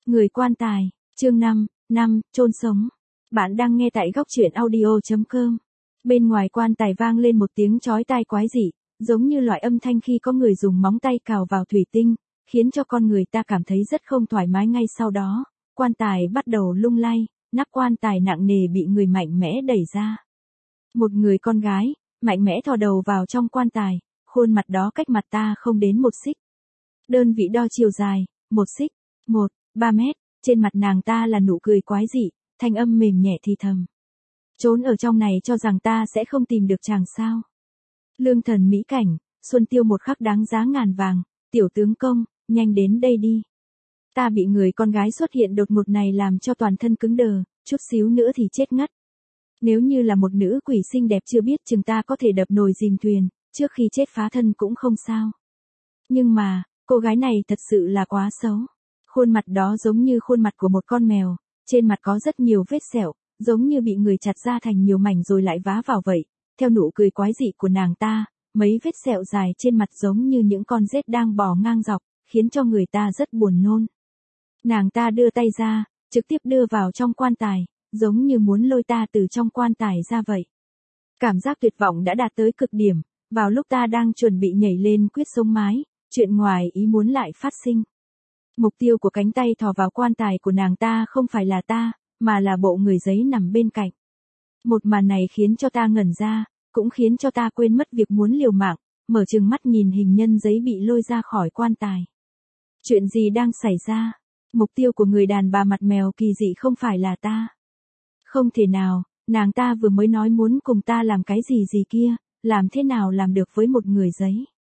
Người quan tài, chương 5, chôn sống. Bạn đang nghe tại góc truyện audio.com. Bên ngoài quan tài vang lên một tiếng chói tai quái dị, giống như loại âm thanh khi có người dùng móng tay cào vào thủy tinh, khiến cho con người ta cảm thấy rất không thoải mái. Ngay sau đó, quan tài bắt đầu lung lay, nắp quan tài nặng nề bị người mạnh mẽ đẩy ra. Một người con gái, mạnh mẽ thò đầu vào trong quan tài, khuôn mặt đó cách mặt ta không đến 1 xích. Đơn vị đo chiều dài, 1 xích, 3 mét, trên mặt nàng ta là nụ cười quái dị, thanh âm mềm nhẹ thì thầm. Trốn ở trong này cho rằng ta sẽ không tìm được chàng sao. Lương thần mỹ cảnh, Xuân Tiêu một khắc đáng giá ngàn vàng, tiểu tướng công, nhanh đến đây đi. Ta bị người con gái xuất hiện đột ngột này làm cho toàn thân cứng đờ, chút xíu nữa thì chết ngất. Nếu như là một nữ quỷ xinh đẹp chưa biết chừng ta có thể đập nồi dìm thuyền, trước khi chết phá thân cũng không sao. Nhưng mà, cô gái này thật sự là quá xấu. Khuôn mặt đó giống như khuôn mặt của một con mèo, trên mặt có rất nhiều vết sẹo, giống như bị người chặt ra thành nhiều mảnh rồi lại vá vào vậy. Theo nụ cười quái dị của nàng ta, mấy vết sẹo dài trên mặt giống như những con rết đang bò ngang dọc, khiến cho người ta rất buồn nôn. Nàng ta đưa tay ra, trực tiếp đưa vào trong quan tài, giống như muốn lôi ta từ trong quan tài ra vậy. Cảm giác tuyệt vọng đã đạt tới cực điểm, vào lúc ta đang chuẩn bị nhảy lên quyết sống mái, chuyện ngoài ý muốn lại phát sinh. Mục tiêu của cánh tay thò vào quan tài của nàng ta không phải là ta, mà là bộ người giấy nằm bên cạnh. Một màn này khiến cho ta ngẩn ra, cũng khiến cho ta quên mất việc muốn liều mạng, mở trừng mắt nhìn hình nhân giấy bị lôi ra khỏi quan tài. Chuyện gì đang xảy ra? Mục tiêu của người đàn bà mặt mèo kỳ dị không phải là ta. Không thể nào, nàng ta vừa mới nói muốn cùng ta làm cái gì gì kia, làm thế nào làm được với một người giấy?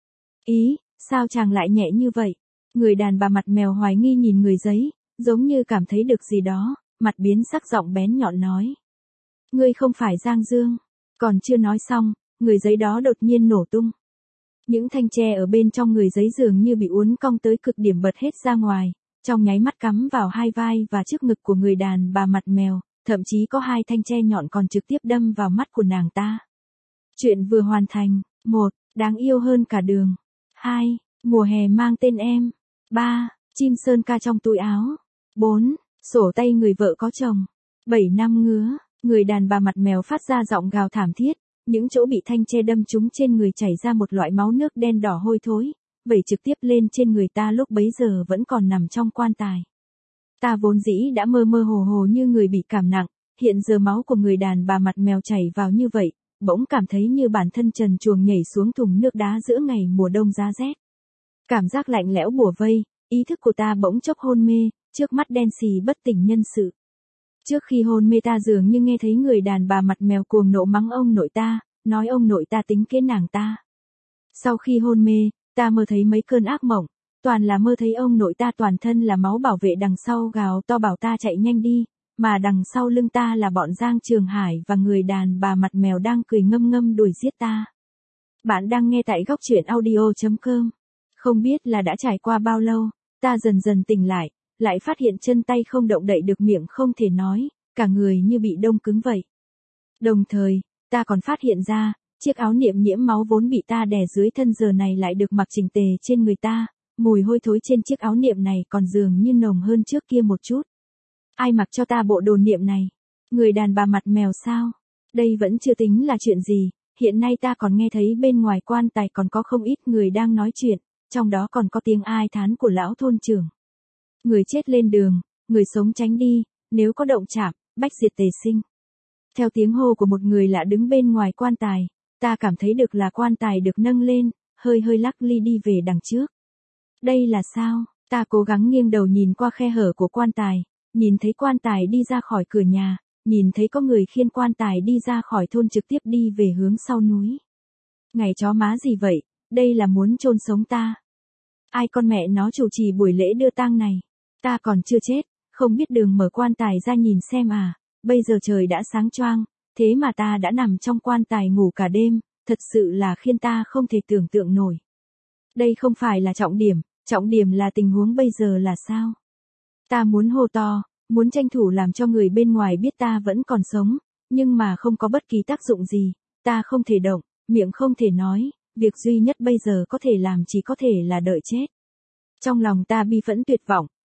Ý, sao chàng lại nhẹ như vậy? Người đàn bà mặt mèo hoài nghi nhìn người giấy, giống như cảm thấy được gì đó, mặt biến sắc giọng bén nhọn nói. Ngươi không phải Giang Dương. Còn chưa nói xong, người giấy đó đột nhiên nổ tung. Những thanh tre ở bên trong người giấy dường như bị uốn cong tới cực điểm bật hết ra ngoài, trong nháy mắt cắm vào hai vai và trước ngực của người đàn bà mặt mèo, thậm chí có 2 thanh tre nhọn còn trực tiếp đâm vào mắt của nàng ta. Chuyện vừa hoàn thành. 1. Đáng yêu hơn cả đường. 2. Mùa hè mang tên em. 3. Chim sơn ca trong túi áo. 4. Sổ tay người vợ có chồng. 7 năm ngứa. Người đàn bà mặt mèo phát ra giọng gào thảm thiết, những chỗ bị thanh tre đâm trúng trên người chảy ra một loại máu nước đen đỏ hôi thối, vẩy trực tiếp lên trên người ta lúc bấy giờ vẫn còn nằm trong quan tài. Ta vốn dĩ đã mơ mơ hồ hồ như người bị cảm nặng, hiện giờ máu của người đàn bà mặt mèo chảy vào như vậy, bỗng cảm thấy như bản thân trần truồng nhảy xuống thùng nước đá giữa ngày mùa đông giá rét. Cảm giác lạnh lẽo bủa vây, ý thức của ta bỗng chốc hôn mê, trước mắt đen xì bất tỉnh nhân sự. Trước khi hôn mê ta dường như nghe thấy người đàn bà mặt mèo cuồng nộ mắng ông nội ta, nói ông nội ta tính kế nàng ta. Sau khi hôn mê, ta mơ thấy mấy cơn ác mộng, toàn là mơ thấy ông nội ta toàn thân là máu bảo vệ đằng sau gào to bảo ta chạy nhanh đi, mà đằng sau lưng ta là bọn Giang Trường Hải và người đàn bà mặt mèo đang cười ngâm ngâm đuổi giết ta. Bạn đang nghe tại góc truyện audio.com. Không biết là đã trải qua bao lâu, ta dần dần tỉnh lại phát hiện chân tay không động đậy được, miệng không thể nói, cả người như bị đông cứng vậy. Đồng thời, ta còn phát hiện ra, chiếc áo niệm nhiễm máu vốn bị ta đè dưới thân giờ này lại được mặc chỉnh tề trên người ta, mùi hôi thối trên chiếc áo niệm này còn dường như nồng hơn trước kia một chút. Ai mặc cho ta bộ đồ niệm này? Người đàn bà mặt mèo sao? Đây vẫn chưa tính là chuyện gì, hiện nay ta còn nghe thấy bên ngoài quan tài còn có không ít người đang nói chuyện, trong đó còn có tiếng ai thán của lão thôn trưởng. Người chết lên đường, người sống tránh đi, nếu có động chạm, bách diệt tề sinh. Theo tiếng hô của một người lạ đứng bên ngoài quan tài, ta cảm thấy được là quan tài được nâng lên, hơi lắc ly đi về đằng trước. Đây là sao? Ta cố gắng nghiêng đầu nhìn qua khe hở của quan tài, nhìn thấy quan tài đi ra khỏi cửa nhà, nhìn thấy có người khiêng quan tài đi ra khỏi thôn trực tiếp đi về hướng sau núi. Ngày chó má gì vậy, đây là muốn chôn sống ta. Ai con mẹ nó chủ trì buổi lễ đưa tang này? Ta còn chưa chết, không biết đường mở quan tài ra nhìn xem à, bây giờ trời đã sáng choang, thế mà ta đã nằm trong quan tài ngủ cả đêm, thật sự là khiến ta không thể tưởng tượng nổi. Đây không phải là trọng điểm là tình huống bây giờ là sao? Ta muốn hô to, muốn tranh thủ làm cho người bên ngoài biết ta vẫn còn sống, nhưng mà không có bất kỳ tác dụng gì, ta không thể động, miệng không thể nói, việc duy nhất bây giờ có thể làm chỉ có thể là đợi chết. Trong lòng ta bi phẫn tuyệt vọng,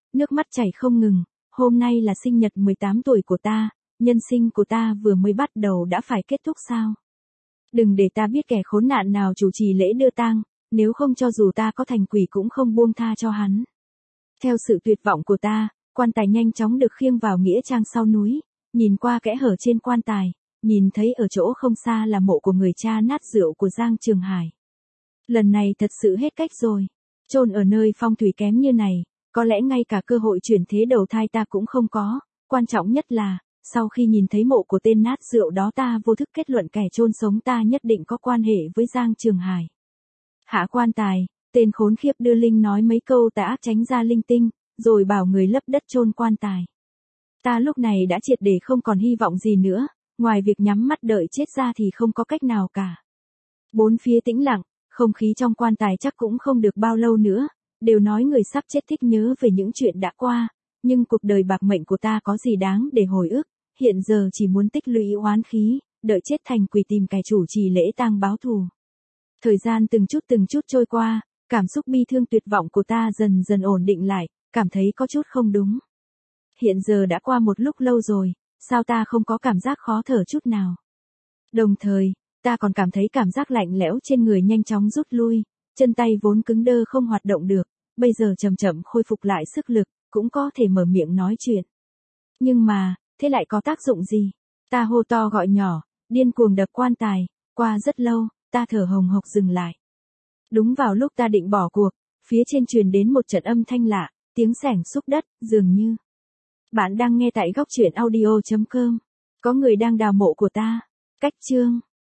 nước mắt chảy không ngừng, hôm nay là sinh nhật 18 tuổi của ta, nhân sinh của ta vừa mới bắt đầu đã phải kết thúc sao? Đừng để ta biết kẻ khốn nạn nào chủ trì lễ đưa tang, nếu không cho dù ta có thành quỷ cũng không buông tha cho hắn. Theo sự tuyệt vọng của ta, quan tài nhanh chóng được khiêng vào nghĩa trang sau núi, nhìn qua kẽ hở trên quan tài, nhìn thấy ở chỗ không xa là mộ của người cha nát rượu của Giang Trường Hải. Lần này thật sự hết cách rồi, chôn ở nơi phong thủy kém như này, có lẽ ngay cả cơ hội chuyển thế đầu thai ta cũng không có, quan trọng nhất là, sau khi nhìn thấy mộ của tên nát rượu đó ta vô thức kết luận kẻ chôn sống ta nhất định có quan hệ với Giang Trường Hải. Hạ quan tài, tên khốn khiếp đưa linh nói mấy câu tà ác tránh ra linh tinh, rồi bảo người lấp đất chôn quan tài. Ta lúc này đã triệt để không còn hy vọng gì nữa, ngoài việc nhắm mắt đợi chết ra thì không có cách nào cả. Bốn phía tĩnh lặng, không khí trong quan tài chắc cũng không được bao lâu nữa, đều nói người sắp chết thích nhớ về những chuyện đã qua, nhưng cuộc đời bạc mệnh của ta có gì đáng để hồi ức, hiện giờ chỉ muốn tích lũy oán khí, đợi chết thành quỷ tìm kẻ chủ trì lễ tang báo thù. Thời gian từng chút trôi qua, cảm xúc bi thương tuyệt vọng của ta dần dần ổn định lại, cảm thấy có chút không đúng. Hiện giờ đã qua một lúc lâu rồi, sao ta không có cảm giác khó thở chút nào? Đồng thời, ta còn cảm thấy cảm giác lạnh lẽo trên người nhanh chóng rút lui, chân tay vốn cứng đơ không hoạt động được, bây giờ chậm chậm khôi phục lại sức lực, cũng có thể mở miệng nói chuyện. Nhưng mà, thế lại có tác dụng gì? Ta hô to gọi nhỏ, điên cuồng đập quan tài, qua rất lâu, ta thở hồng hộc dừng lại. Đúng vào lúc ta định bỏ cuộc, phía trên truyền đến một trận âm thanh lạ, tiếng xẻng xúc đất, dường như. Bạn đang nghe tại góc truyện audio.com. Có người đang đào mộ của ta. Cách chương